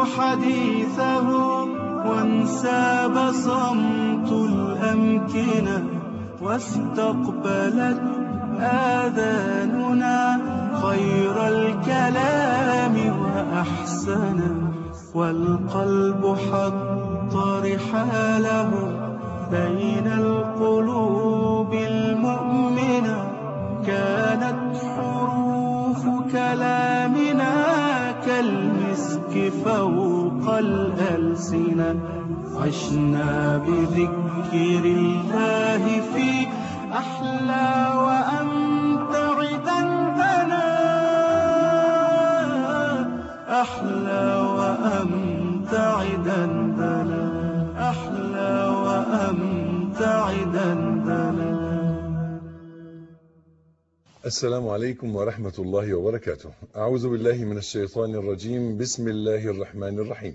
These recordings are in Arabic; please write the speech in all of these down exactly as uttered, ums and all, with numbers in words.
حديثه وانساب صمت الأمكنة، واستقبلت آذاننا خير الكلام وأحسنه، والقلب حط رحاله بين القلوب المؤمنة. كانت حروف كلامنا كالمسك فوق الألسنة، عشنا بذكر الله في أحلى وأمتع دندنة، أحلى وأمتع دندنة، أحلى وأمتع دندنة. السلام عليكم ورحمة الله وبركاته. أعوذ بالله من الشيطان الرجيم. بسم الله الرحمن الرحيم.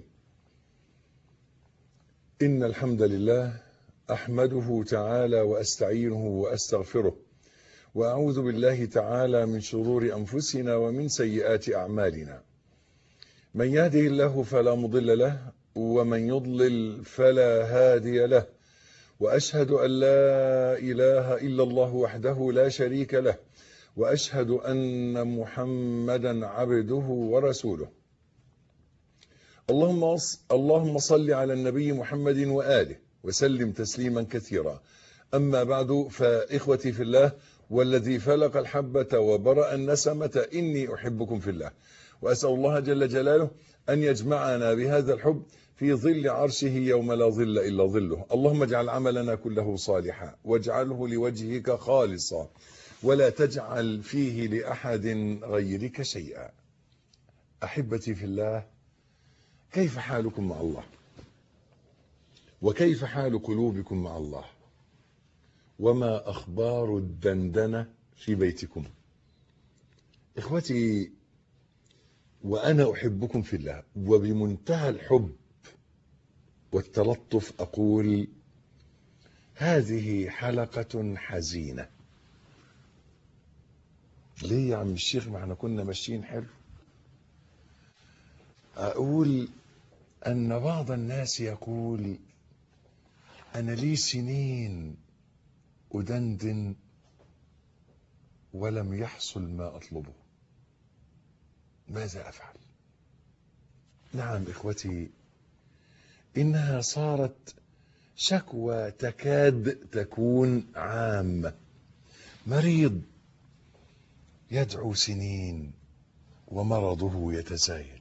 إن الحمد لله أحمده تعالى وأستعينه وأستغفره، وأعوذ بالله تعالى من شرور أنفسنا ومن سيئات أعمالنا. من يهده الله فلا مضل له، ومن يضلل فلا هادي له، وأشهد أن لا إله إلا الله وحده لا شريك له، وأشهد أن محمدا عبده ورسوله. اللهم اللهم صل على النبي محمد وآله وسلم تسليما كثيرا. أما بعد، فإخوتي في الله والذي فلق الحبة وبرأ النسمة، إني أحبكم في الله، وأسأل الله جل جلاله أن يجمعنا بهذا الحب في ظل عرشه يوم لا ظل إلا ظله. اللهم اجعل عملنا كله صالحا، واجعله لوجهك خالصا، ولا تجعل فيه لأحد غيرك شيئا. أحبتي في الله، كيف حالكم مع الله؟ وكيف حال قلوبكم مع الله؟ وما أخبار الدندنة في بيتكم؟ إخوتي، وأنا أحبكم في الله، وبمنتهى الحب والتلطف أقول: هذه حلقة حزينة. ليه يا عم الشيخ؟ ما احنا كنا ماشيين حلو. أقول أن بعض الناس يقول: أنا لي سنين أدندن ولم يحصل ما أطلبه، ماذا أفعل؟ نعم إخوتي، إنها صارت شكوى تكاد تكون عامة. مريض يدعو سنين ومرضه يتزايد،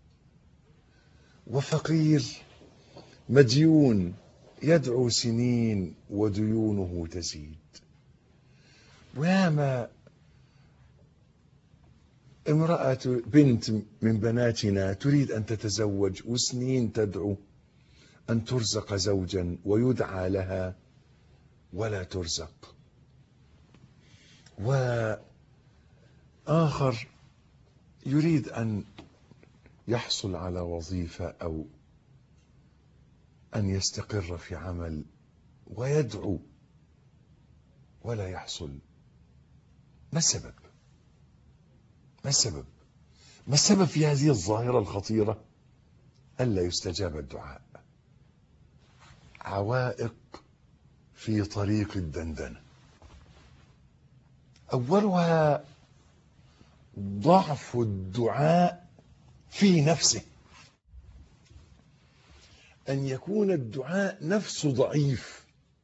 وفقير مديون يدعو سنين وديونه تزيد. وياما امرأة بنت من بناتنا تريد أن تتزوج، وسنين تدعو أن ترزق زوجا ويدعى لها ولا ترزق. وآخر يريد أن يحصل على وظيفة أو أن يستقر في عمل ويدعو ولا يحصل. ما السبب؟ ما السبب؟ ما السبب في هذه الظاهرة الخطيرة ألا يستجاب الدعاء؟ عوائق في طريق الدندنة. أولها ضعف الدعاء في نفسه، أن يكون الدعاء نفسه ضعيف.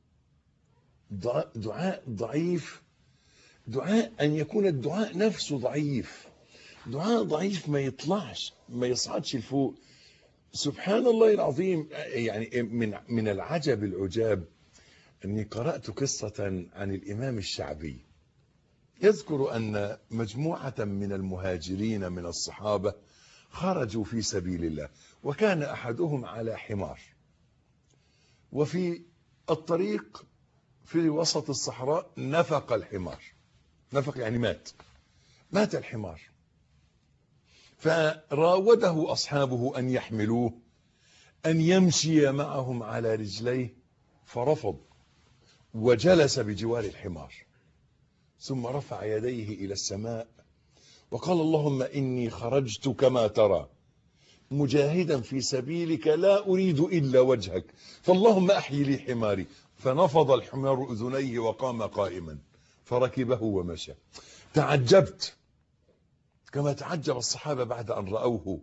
دعاء ضعيف، دعاء أن يكون الدعاء نفسه ضعيف. دعاء ضعيف ما يطلعش، ما يصعدش لفوق. سبحان الله العظيم. يعني من من العجب العجاب أني قرأت قصة عن الإمام الشعبي، يذكر أن مجموعة من المهاجرين من الصحابة خرجوا في سبيل الله، وكان أحدهم على حمار، وفي الطريق في وسط الصحراء نفق الحمار. نفق يعني مات، مات الحمار. فراوده أصحابه أن يحملوه، أن يمشي معهم على رجليه، فرفض وجلس بجوار الحمار، ثم رفع يديه إلى السماء وقال: اللهم إني خرجت كما ترى مجاهدا في سبيلك لا أريد إلا وجهك فاللهم أحيي لي حماري. فنفض الحمار أذنيه وقام قائما فركبه ومشى. تعجبت كما تعجب الصحابة بعد أن رأوه،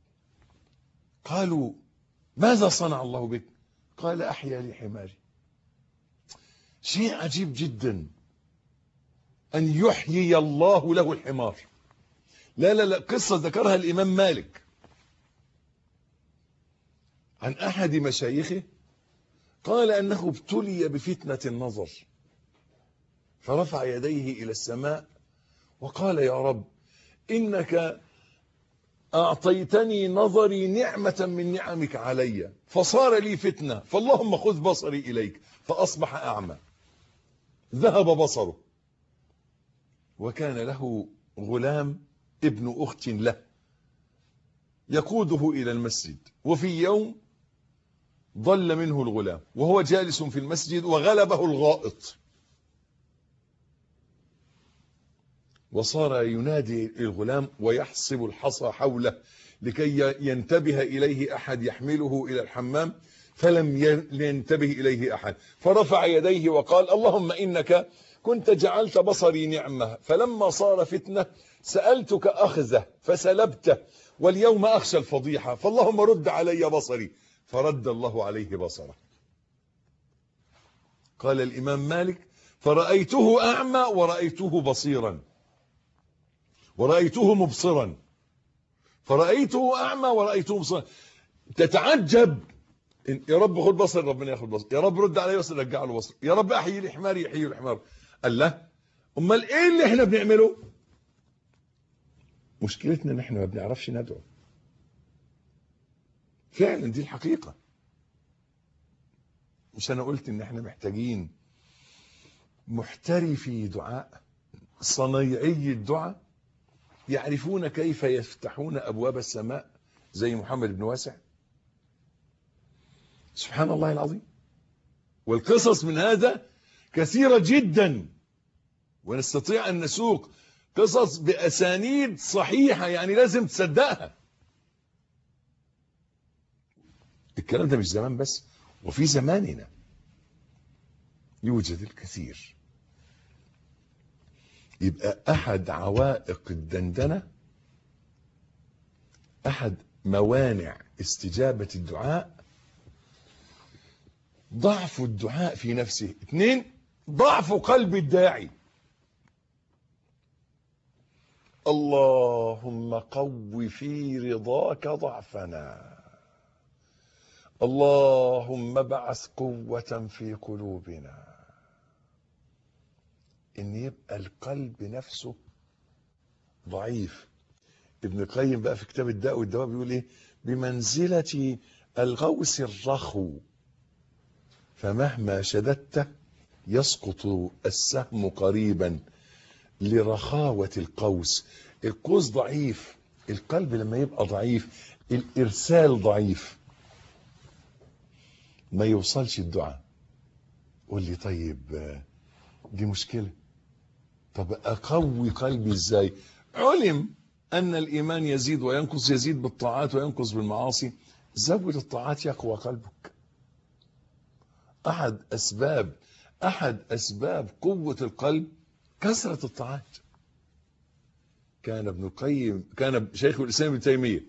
قالوا ماذا صنع الله بك؟ قال أحيا لي حماري. شيء عجيب جدا أن يحيي الله له الحمار. لا لا لا قصة ذكرها الإمام مالك عن أحد مشايخه، قال أنه ابتلي بفتنة النظر فرفع يديه إلى السماء وقال يا رب إنك أعطيتني نظري نعمة من نعمك علي فصار لي فتنة فاللهم خذ بصري إليك، فأصبح أعمى ذهب بصره. وكان له غلام ابن أخت له يقوده إلى المسجد، وفي يوم ضل منه الغلام وهو جالس في المسجد وغلبه الغائط وصار ينادي الغلام ويحصب الحصى حوله لكي ينتبه إليه أحد يحمله إلى الحمام، فلم ينتبه إليه أحد فرفع يديه وقال اللهم إنك كنت جعلت بصري نعمة فلما صار فتنة سألتك أخذه فسلبته واليوم أخشى الفضيحة فاللهم رد علي بصري، فرد الله عليه بصره. قال الإمام مالك فرأيته أعمى ورأيته بصيرا ورأيته مبصرا، فرأيته أعمى ورأيته مبصرا. تتعجب يا رب خد بصر ربنا ياخد بصر، يا رب رد علي بصر رجع له بصر، يا رب أحيي لي حماري يحيي لي حمار. قال له امال ايه اللي احنا بنعمله؟ مشكلتنا ان احنا ما بنعرفش ندعو. فعلا دي الحقيقة. مش انا قلت ان احنا محتاجين محترفي دعاء، صنايعي الدعاء يعرفون كيف يفتحون ابواب السماء زي محمد بن واسع. سبحان الله العظيم. والقصص من هذا كثيرة جدا، ونستطيع ان نسوق قصص باسانيد صحيحة يعني لازم تصدقها. الكلام ده مش زمان بس، وفي زماننا يوجد الكثير. يبقى احد عوائق الدندنة، احد موانع استجابة الدعاء ضعف الدعاء في نفسه. اثنين، ضعف قلب الداعي. اللهم قو في رضاك ضعفنا، اللهم ابعث قوة في قلوبنا. ان يبقى القلب نفسه ضعيف. ابن القيم بقى في كتاب الداء والدواء بيقول ايه؟ بمنزلة الغوث الرخو فمهما شددت يسقط السهم قريبا لرخاوة القوس. القوس ضعيف، القلب لما يبقى ضعيف الارسال ضعيف، ما يوصلش الدعاء. قول لي طيب دي مشكلة، طب اقوي قلبي ازاي؟ علم ان الايمان يزيد وينقص، يزيد بالطاعات وينقص بالمعاصي. زود الطاعات يقوى قلبك. احد اسباب احد اسباب قوة القلب كثرة الطاعات. كان ابن القيم، كان شيخ الاسلام ابن تيمية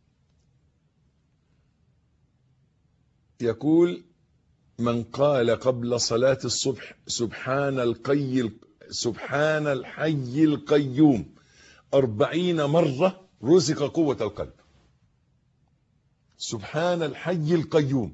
يقول من قال قبل صلاة الصبح سبحان القي سبحان الحي القيوم أربعين مرة رزق قوة القلب. سبحان الحي القيوم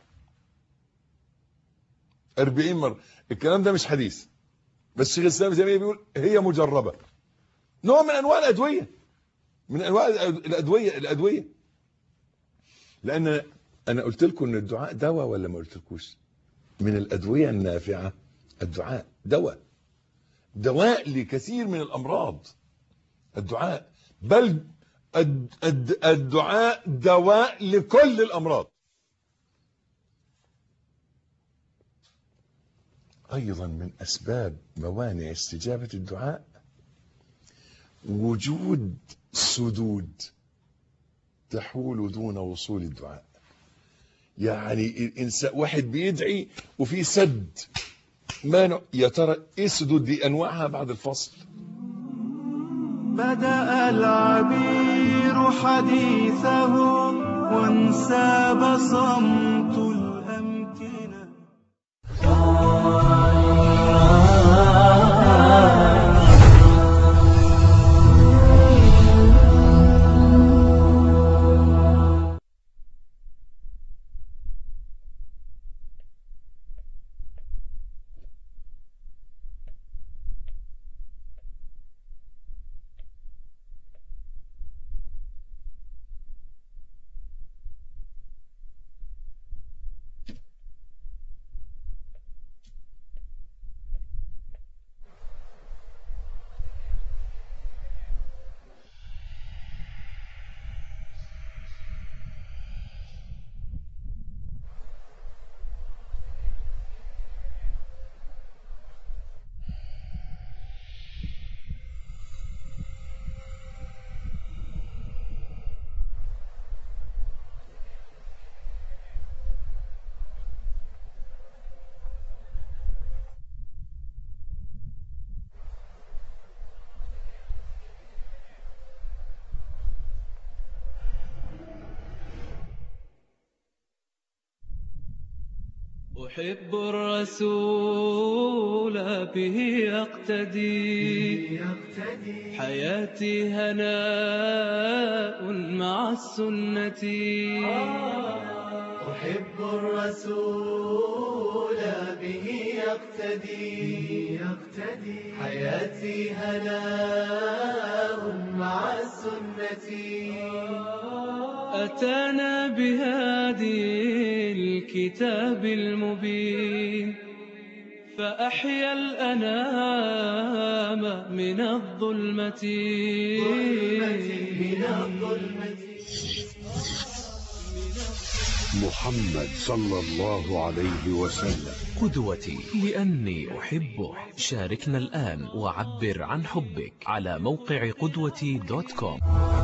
أربعين مرة. الكلام ده مش حديث، بس شيخ الإسلام ابن تيمية بيقول هي مجربة، نوع من أنواع الأدوية، من أنواع الأدوية الأدوية لأن أنا قلت لكم إن الدعاء دواء ولا ما قلت لكوش؟ من الأدوية النافعة الدعاء دواء، دواء لكثير من الأمراض. الدعاء بل الدعاء دواء لكل الأمراض. أيضا من أسباب موانع استجابة الدعاء وجود سدود تحول دون وصول الدعاء. يعني الإنسان واحد بيدعي وفي سد، ما يا ترى ايه السدود دي؟ انواعها بعد الفصل. بدأ العبير حديثه وانساب صمت الأمكنة. أحب الرسول به يقتدي، حياتي هناء مع السنة. أحب الرسول به يقتدي، حياتي هناء مع السنة. أتانا بهادي الكتاب المبين فأحيا الأنام من الظلمة. محمد صلى الله عليه وسلم قدوتي لأني أحبه. شاركنا الآن وعبر عن حبك على موقع قدوتي دوت كوم.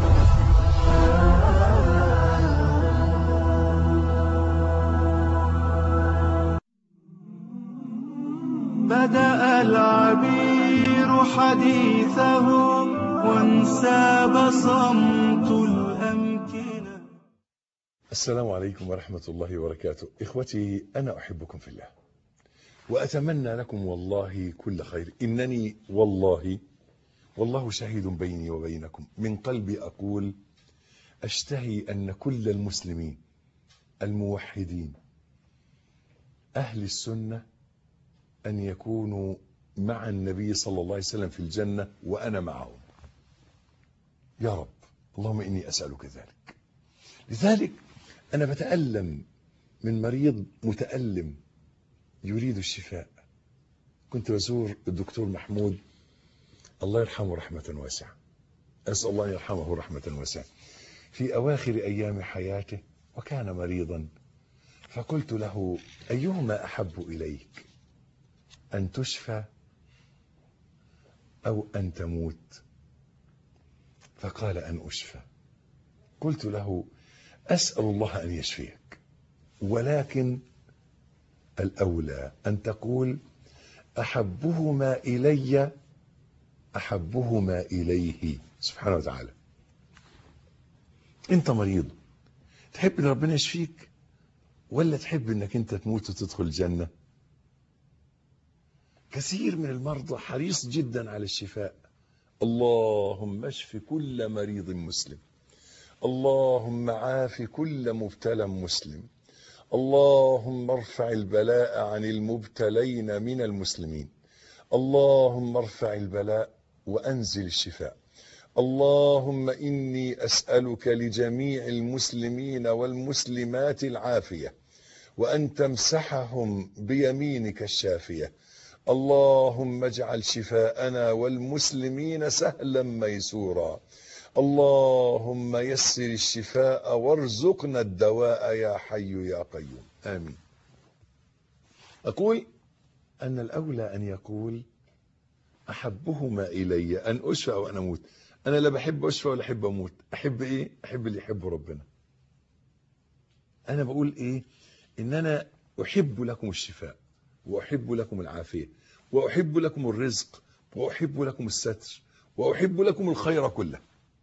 بدأ العبير حديثه وانساب صمت الأمكنة. السلام عليكم ورحمة الله وبركاته. إخوتي، أنا أحبكم في الله وأتمنى لكم والله كل خير. إنني والله والله شهيد بيني وبينكم من قلبي أقول أشتهي أن كل المسلمين الموحدين أهل السنة أن يكونوا مع النبي صلى الله عليه وسلم في الجنة وأنا معهم يا رب. اللهم إني أسألك ذلك. لذلك أنا بتألم من مريض متألم يريد الشفاء. كنت بزور الدكتور محمود الله يرحمه رحمة واسعة، أسأل الله يرحمه رحمة واسعة، في أواخر أيام حياته وكان مريضا. فقلت له أيهما أحب إليك، أن تشفى أو أن تموت؟ فقال أن أشفى. قلت له أسأل الله أن يشفيك، ولكن الأولى أن تقول أحبهما إلي أحبهما إليه سبحانه وتعالى. أنت مريض، تحب أن ربنا يشفيك ولا تحب أنك أنت تموت وتدخل الجنة؟ كثير من المرضى حريص جدا على الشفاء. اللهم اشف كل مريض مسلم، اللهم عاف كل مبتلى مسلم، اللهم ارفع البلاء عن المبتلين من المسلمين، اللهم ارفع البلاء وأنزل الشفاء. اللهم إني أسألك لجميع المسلمين والمسلمات العافية، وأن تمسحهم بيمينك الشافية. اللهم اجعل شفاءنا والمسلمين سهلا ميسورا. اللهم يسر الشفاء وارزقنا الدواء يا حي يا قيوم، آمين. أقول أن الأولى أن يقول أحبهما إلي أن أشفى أو أن أموت. انا لا بحب اشفى ولا احب اموت. احب ايه؟ احب اللي يحبه ربنا. انا بقول ايه؟ ان انا احب لكم الشفاء، واحب لكم العافية، واحب لكم الرزق، واحب لكم الستر، واحب لكم الخير كله.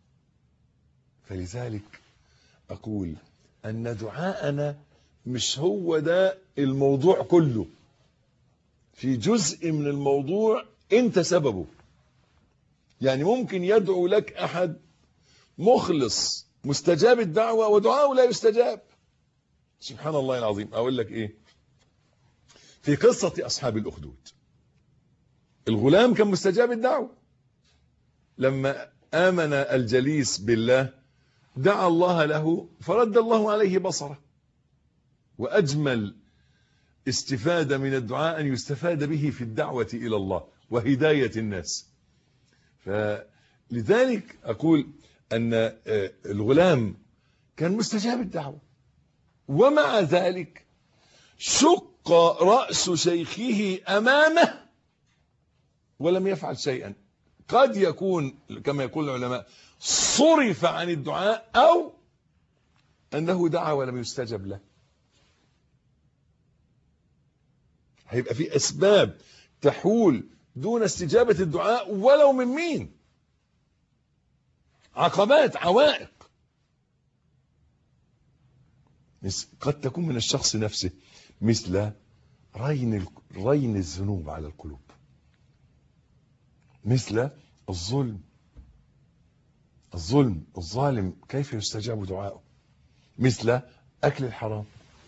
فلذلك اقول ان دعاءنا مش هو ده الموضوع كله، في جزء من الموضوع انت سببه. يعني ممكن يدعو لك احد مخلص مستجاب الدعوة ودعاءه لا يستجاب. سبحان الله العظيم. اقول لك ايه؟ في قصة اصحاب الاخدود، الغلام كان مستجاب الدعوة، لما امن الجليس بالله دعا الله له فرد الله عليه بصره. واجمل استفادة من الدعاء ان يستفاد به في الدعوة الى الله وهداية الناس. فلذلك اقول ان الغلام كان مستجاب الدعوة، ومع ذلك شق رأس شيخه امامه ولم يفعل شيئا. قد يكون كما يقول العلماء صرف عن الدعاء، او انه دعا ولم يستجب له. هيبقى في اسباب تحول دون استجابة الدعاء ولو من مين؟ عقبات، عوائق. قد تكون من الشخص نفسه، مثل رين رين الذنوب على القلوب، مثل الظلم. الظلم الظالم كيف يستجاب دعاؤه؟ مثل أكل الحرام.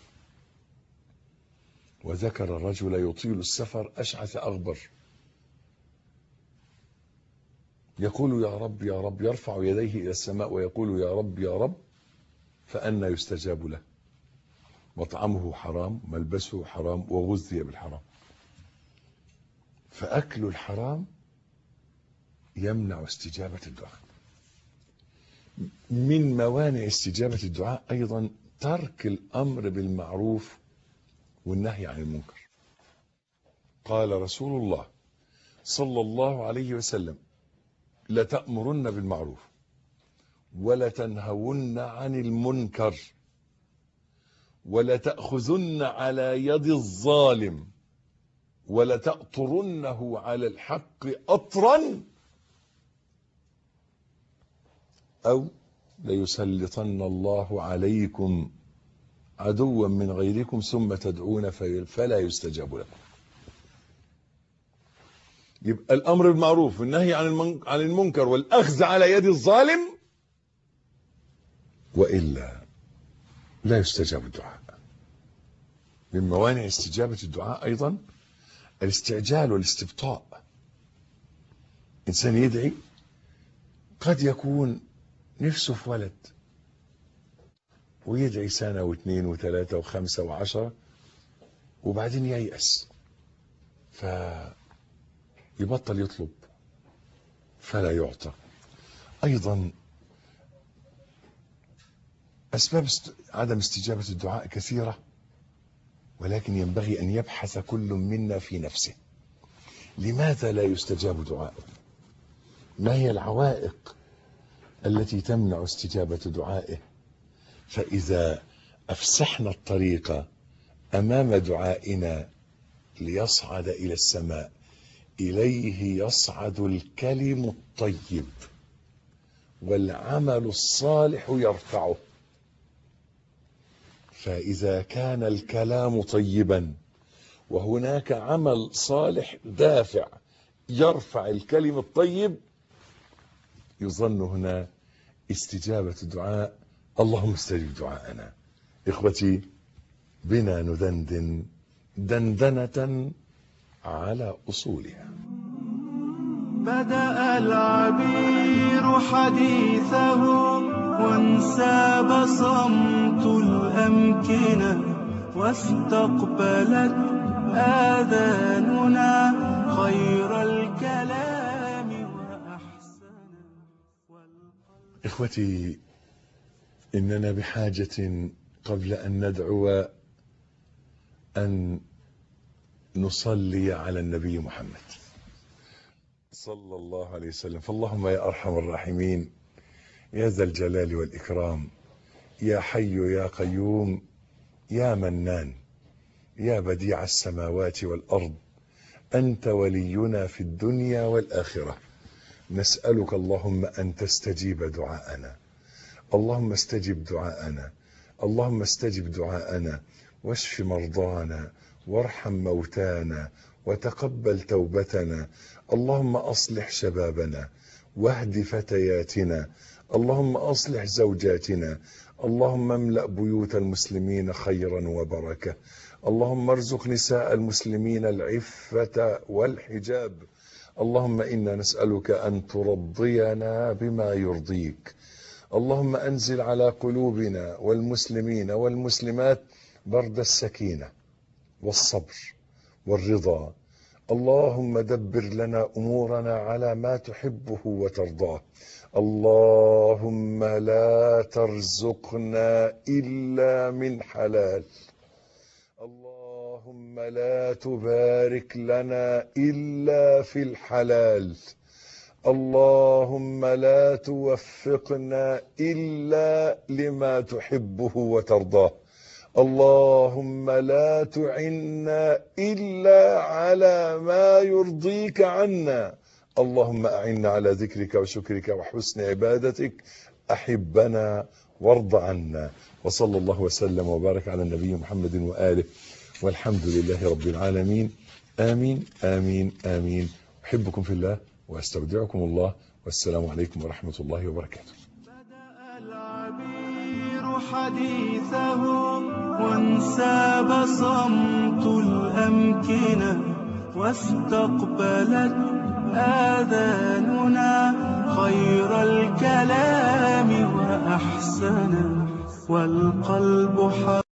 وذكر الرجل يطيل السفر أشعث أغبر يقول يا رب يا رب، يرفع يديه إلى السماء ويقول يا رب يا رب، فأنى يستجاب له؟ مطعمه حرام، ملبسه حرام، وغذي بالحرام. فأكل الحرام يمنع استجابة الدعاء. من موانع استجابة الدعاء أيضا ترك الأمر بالمعروف والنهي عن المنكر. قال رسول الله صلى الله عليه وسلم لتأمرن بالمعروف ولتنهون عن المنكر ولتأخذن على يد الظالم ولتأطرنه على الحق أطرا أو ليسلطن الله عليكم عدوا من غيركم ثم تدعون فلا يستجاب لكم. يبقى الأمر بالمعروف والنهي عن المنكر والأخذ على يد الظالم، وإلا لا يستجاب الدعاء. من موانع استجابة الدعاء أيضا الاستعجال والاستبطاء. إنسان يدعي قد يكون نفسه في ولد، ويدعي سنة واثنين وثلاثة وخمسة وعشرة وبعدين ييأس فيبطل يطلب فلا يعطى. أيضا أسباب عدم استجابة الدعاء كثيرة، ولكن ينبغي أن يبحث كل منا في نفسه. لماذا لا يستجاب دعاءه؟ ما هي العوائق التي تمنع استجابة دعائه؟ فإذا أفسحنا الطريق أمام دعائنا ليصعد إلى السماء، إليه يصعد الكلم الطيب والعمل الصالح يرفعه. فإذا كان الكلام طيبا وهناك عمل صالح دافع يرفع الكلم الطيب، يظن هنا استجابة الدعاء. اللهم استجب دعاءنا. إخوتي، بنا ندندن دندنة على أصولها. بدأ العبير حديثه وانساب صمت الأمكنة، واستقبلت آذاننا خير الكلام وأحسن. إخوتي، إننا بحاجة قبل أن ندعو أن نصلي على النبي محمد صلى الله عليه وسلم. فاللهم يا أرحم الراحمين، يا ذا الجلال والإكرام، يا حي يا قيوم، يا منان، يا بديع السماوات والأرض، أنت ولينا في الدنيا والآخرة. نسألك اللهم أن تستجيب دعاءنا، اللهم استجب دعاءنا، اللهم استجب دعاءنا، واشف مرضانا، وارحم موتانا، وتقبل توبتنا. اللهم أصلح شبابنا، واهد فتياتنا، اللهم أصلح زوجاتنا، اللهم املأ بيوت المسلمين خيرا وبركة، اللهم ارزق نساء المسلمين العفة والحجاب. اللهم إنا نسألك أن ترضينا بما يرضيك. اللهم أنزل على قلوبنا والمسلمين والمسلمات برد السكينة والصبر والرضا. اللهم دبر لنا أمورنا على ما تحبه وترضاه. اللهم لا ترزقنا إلا من حلال. اللهم لا تبارك لنا إلا في الحلال. اللهم لا توفقنا إلا لما تحبه وترضاه. اللهم لا تعنا إلا على ما يرضيك عنا. اللهم أعنا على ذكرك وشكرك وحسن عبادتك. أحبنا وارض عنا. وصلى الله وسلم وبارك على النبي محمد وآله، والحمد لله رب العالمين. آمين آمين آمين. أحبكم في الله وأستودعكم الله، والسلام عليكم ورحمة الله وبركاته. بدأ العبير حديثه وانساب صمت الأمكنة، واستقبلت آذاننا خير الكلام وأحسنه، والقلب حر